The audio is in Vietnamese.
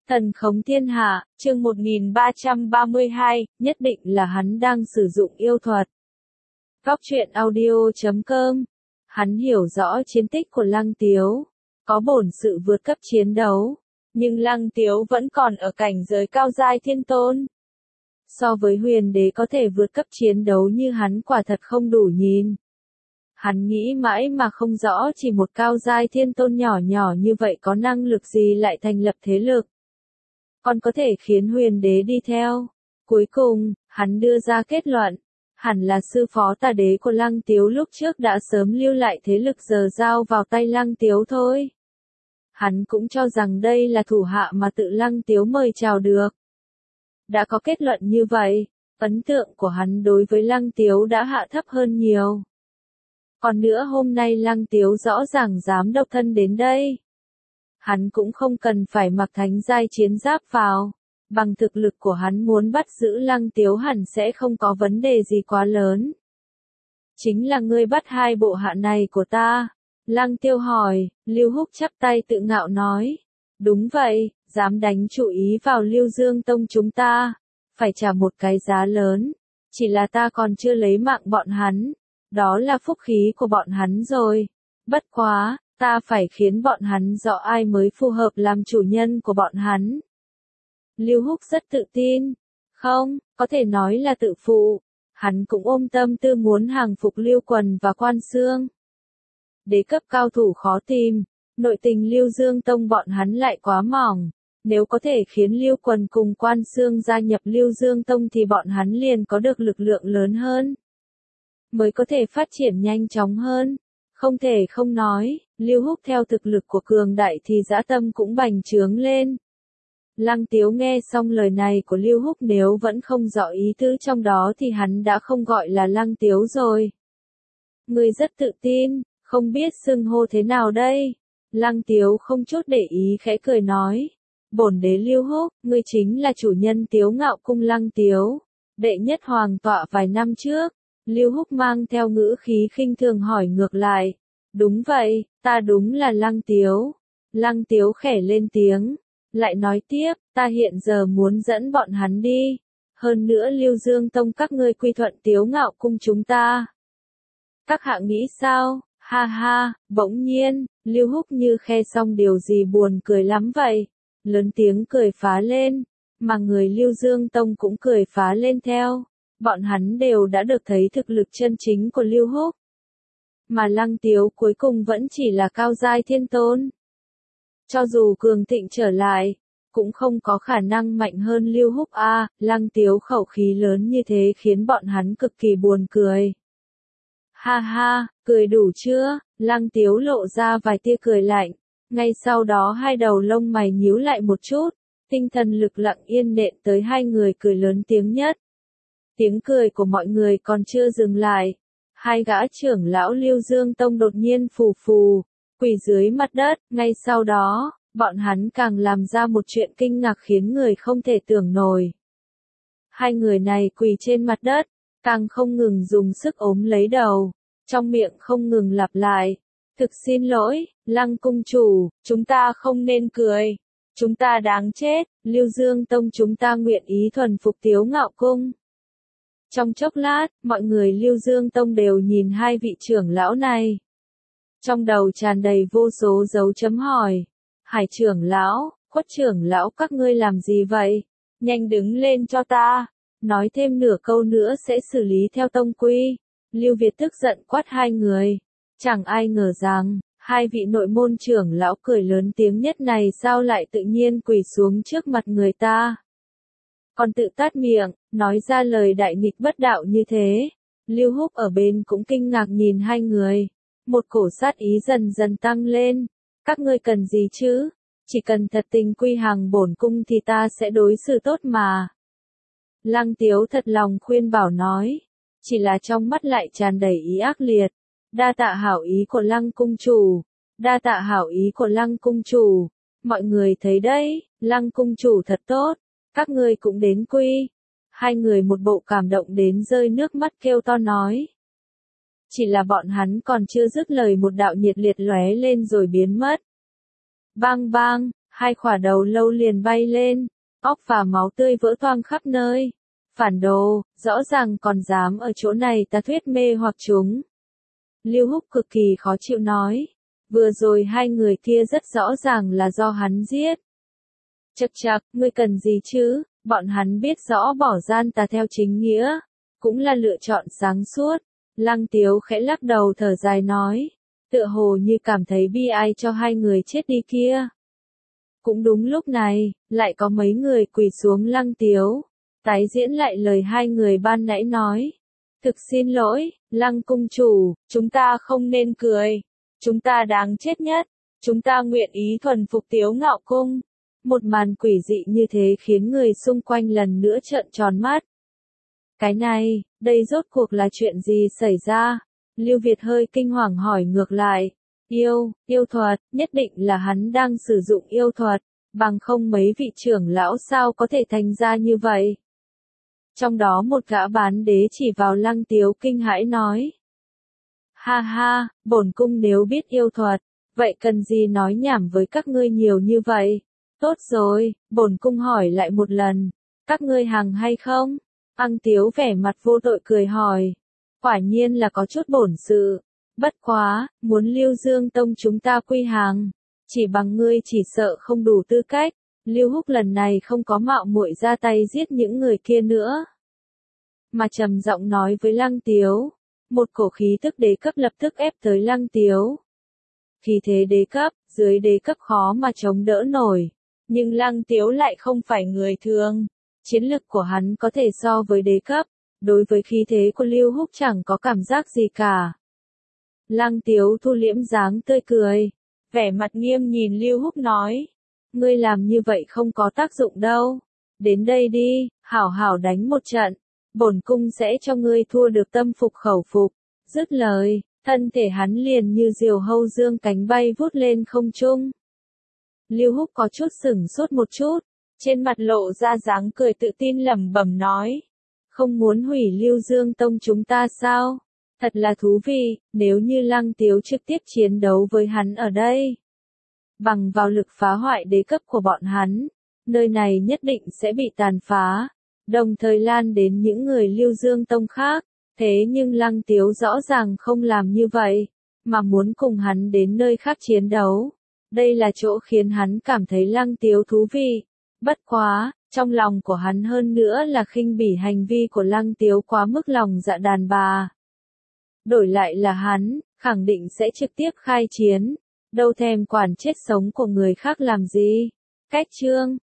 Thần khống thiên hạ, chương 1332, nhất định là hắn đang sử dụng yêu thuật. Góc truyện audio.com. Hắn hiểu rõ chiến tích của Lăng Tiếu, có bổn sự vượt cấp chiến đấu, nhưng Lăng Tiếu vẫn còn ở cảnh giới cao giai thiên tôn. So với huyền đế có thể vượt cấp chiến đấu như hắn quả thật không đủ nhìn. Hắn nghĩ mãi mà không rõ chỉ một cao giai thiên tôn nhỏ nhỏ như vậy có năng lực gì lại thành lập thế lực. Còn có thể khiến huyền đế đi theo. Cuối cùng, hắn đưa ra kết luận, hẳn là sư phó tà đế của Lăng Tiếu lúc trước đã sớm lưu lại thế lực giờ giao vào tay Lăng Tiếu thôi. Hắn cũng cho rằng đây là thủ hạ mà tự Lăng Tiếu mời chào được. Đã có kết luận như vậy, ấn tượng của hắn đối với Lăng Tiếu đã hạ thấp hơn nhiều. Còn nữa hôm nay Lăng Tiếu rõ ràng dám độc thân đến đây. Hắn cũng không cần phải mặc thánh giai chiến giáp vào. Bằng thực lực của hắn muốn bắt giữ Lăng Tiếu hẳn sẽ không có vấn đề gì quá lớn. Chính là ngươi bắt hai bộ hạ này của ta. Lăng Tiêu hỏi, Lưu Húc chắp tay tự ngạo nói. Đúng vậy, dám đánh chủ ý vào Lưu Dương Tông chúng ta. Phải trả một cái giá lớn. Chỉ là ta còn chưa lấy mạng bọn hắn. Đó là phúc khí của bọn hắn rồi. Bất quá, ta phải khiến bọn hắn rõ ai mới phù hợp làm chủ nhân của bọn hắn. Lưu Húc rất tự tin. Không, có thể nói là tự phụ. Hắn cũng ôm tâm tư muốn hàng phục Lưu Quần và Quan Xương. Đế cấp cao thủ khó tìm. Nội tình Lưu Dương Tông bọn hắn lại quá mỏng. Nếu có thể khiến Lưu Quần cùng Quan Xương gia nhập Lưu Dương Tông thì bọn hắn liền có được lực lượng lớn hơn. Mới có thể phát triển nhanh chóng hơn. Không thể không nói, Lưu Húc theo thực lực của cường đại thì dã tâm cũng bành trướng lên. Lăng Tiếu nghe xong lời này của Lưu Húc nếu vẫn không rõ ý tứ trong đó thì hắn đã không gọi là Lăng Tiếu rồi. Ngươi rất tự tin, không biết xưng hô thế nào đây? Lăng Tiếu không chút để ý khẽ cười nói. Bổn đế Lưu Húc, ngươi chính là chủ nhân Tiếu Ngạo Cung Lăng Tiếu, đệ nhất hoàng tọa vài năm trước. Lưu Húc mang theo ngữ khí khinh thường hỏi ngược lại. Đúng vậy, ta đúng là Lăng Tiếu. Lăng Tiếu khẽ lên tiếng. Lại nói tiếp, ta hiện giờ muốn dẫn bọn hắn đi. Hơn nữa Lưu Dương Tông các ngươi quy thuận Tiếu Ngạo Cung chúng ta. Các hạ nghĩ sao? Ha ha, bỗng nhiên, Lưu Húc như khe xong điều gì buồn cười lắm vậy. Lớn tiếng cười phá lên, mà người Lưu Dương Tông cũng cười phá lên theo. Bọn hắn đều đã được thấy thực lực chân chính của Lưu Húc. Mà Lăng Tiếu cuối cùng vẫn chỉ là cao giai thiên tôn. Cho dù cường thịnh trở lại, cũng không có khả năng mạnh hơn Lưu Húc a. Lăng Tiếu khẩu khí lớn như thế khiến bọn hắn cực kỳ buồn cười. Ha ha, cười đủ chưa? Lăng Tiếu lộ ra vài tia cười lạnh. Ngay sau đó hai đầu lông mày nhíu lại một chút. Tinh thần lực lặng yên nện tới hai người cười lớn tiếng nhất. Tiếng cười của mọi người còn chưa dừng lại. Hai gã trưởng lão Lưu Dương Tông đột nhiên phù phù, quỳ dưới mặt đất. Ngay sau đó, bọn hắn càng làm ra một chuyện kinh ngạc khiến người không thể tưởng nổi. Hai người này quỳ trên mặt đất, càng không ngừng dùng sức ốm lấy đầu, trong miệng không ngừng lặp lại. Thực xin lỗi, Lăng cung chủ, chúng ta không nên cười. Chúng ta đáng chết, Lưu Dương Tông chúng ta nguyện ý thuần phục Tiếu Ngạo Cung. Trong chốc lát, mọi người Lưu Dương Tông đều nhìn hai vị trưởng lão này. Trong đầu tràn đầy vô số dấu chấm hỏi. Hải trưởng lão, Khuất trưởng lão các ngươi làm gì vậy? Nhanh đứng lên cho ta. Nói thêm nửa câu nữa sẽ xử lý theo tông quy. Lưu Việt tức giận quát hai người. Chẳng ai ngờ rằng, hai vị nội môn trưởng lão cười lớn tiếng nhất này sao lại tự nhiên quỳ xuống trước mặt người ta. Còn tự tát miệng, nói ra lời đại nghịch bất đạo như thế. Lưu Húc ở bên cũng kinh ngạc nhìn hai người. Một cổ sát ý dần dần tăng lên. Các ngươi cần gì chứ? Chỉ cần thật tình quy hàng bổn cung thì ta sẽ đối xử tốt mà. Lăng Tiếu thật lòng khuyên bảo nói. Chỉ là trong mắt lại tràn đầy ý ác liệt. Đa tạ hảo ý của Lăng cung chủ. Đa tạ hảo ý của Lăng cung chủ. Mọi người thấy đấy, Lăng cung chủ thật tốt. Các ngươi cũng đến quy. Hai người một bộ cảm động đến rơi nước mắt kêu to nói. Chỉ là bọn hắn còn chưa dứt lời một đạo nhiệt liệt lóe lên rồi biến mất. Bang bang, Hai khỏa đầu lâu liền bay lên, óc và máu tươi vỡ toang khắp nơi. Phản đồ, rõ ràng còn dám ở chỗ này ta thuyết mê hoặc chúng. Lưu Húc cực kỳ khó chịu nói. Vừa rồi hai người kia rất rõ ràng là do hắn giết. Chậc chậc, ngươi cần gì chứ, bọn hắn biết rõ bỏ gian tà theo chính nghĩa, cũng là lựa chọn sáng suốt. Lăng Tiếu khẽ lắc đầu thở dài nói, tựa hồ như cảm thấy bi ai cho hai người chết đi kia. Cũng đúng lúc này, lại có mấy người quỳ xuống Lăng Tiếu, tái diễn lại lời hai người ban nãy nói. Thực xin lỗi, Lăng cung chủ, chúng ta không nên cười, chúng ta đáng chết nhất, chúng ta nguyện ý thuần phục Tiếu Ngạo Cung. Một màn quỷ dị như thế khiến người xung quanh lần nữa trợn tròn mắt. Cái này, đây rốt cuộc là chuyện gì xảy ra? Lưu Việt hơi kinh hoàng hỏi ngược lại. Yêu thuật, nhất định là hắn đang sử dụng yêu thuật, bằng không mấy vị trưởng lão sao có thể thành ra như vậy. Trong đó một gã bán đế chỉ vào Lăng Tiếu kinh hãi nói. Ha ha, bổn cung nếu biết yêu thuật, vậy cần gì nói nhảm với các ngươi nhiều như vậy? Tốt rồi, bổn cung hỏi lại một lần, các ngươi hàng hay không? Lăng Tiếu vẻ mặt vô tội cười hỏi. Quả nhiên là có chút bổn sự. Bất quá, muốn Lưu Dương Tông chúng ta quy hàng, chỉ bằng ngươi chỉ sợ không đủ tư cách. Lưu Húc lần này không có mạo muội ra tay giết những người kia nữa, mà trầm giọng nói với Lăng Tiếu. Một cổ khí tức đế cấp lập tức ép tới Lăng Tiếu. Khí thế đế cấp, dưới đế cấp khó mà chống đỡ nổi. Nhưng Lăng Tiếu lại không phải người thường. Chiến lực của hắn có thể so với đế cấp. Đối với khí thế của Lưu Húc chẳng có cảm giác gì cả. Lăng Tiếu thu liễm dáng tươi cười. Vẻ mặt nghiêm nhìn Lưu Húc nói. Ngươi làm như vậy không có tác dụng đâu. Đến đây đi, hảo hảo đánh một trận. Bổn cung sẽ cho ngươi thua được tâm phục khẩu phục. Dứt lời, thân thể hắn liền như diều hâu dương cánh bay vút lên không trung. Lưu Húc có chút sửng sốt một chút, trên mặt lộ ra dáng cười tự tin lẩm bẩm nói. Không muốn hủy Lưu Dương Tông chúng ta sao? Thật là thú vị, nếu như Lăng Tiếu trực tiếp chiến đấu với hắn ở đây. Bằng vào lực phá hoại đế cấp của bọn hắn, nơi này nhất định sẽ bị tàn phá, đồng thời lan đến những người Lưu Dương Tông khác. Thế nhưng Lăng Tiếu rõ ràng không làm như vậy, mà muốn cùng hắn đến nơi khác chiến đấu. Đây là chỗ khiến hắn cảm thấy Lăng Tiếu thú vị. Bất quá, trong lòng của hắn hơn nữa là khinh bỉ hành vi của Lăng Tiếu quá mức lòng dạ đàn bà. Đổi lại là hắn, khẳng định sẽ trực tiếp khai chiến, đâu thèm quản chết sống của người khác làm gì. Cách chương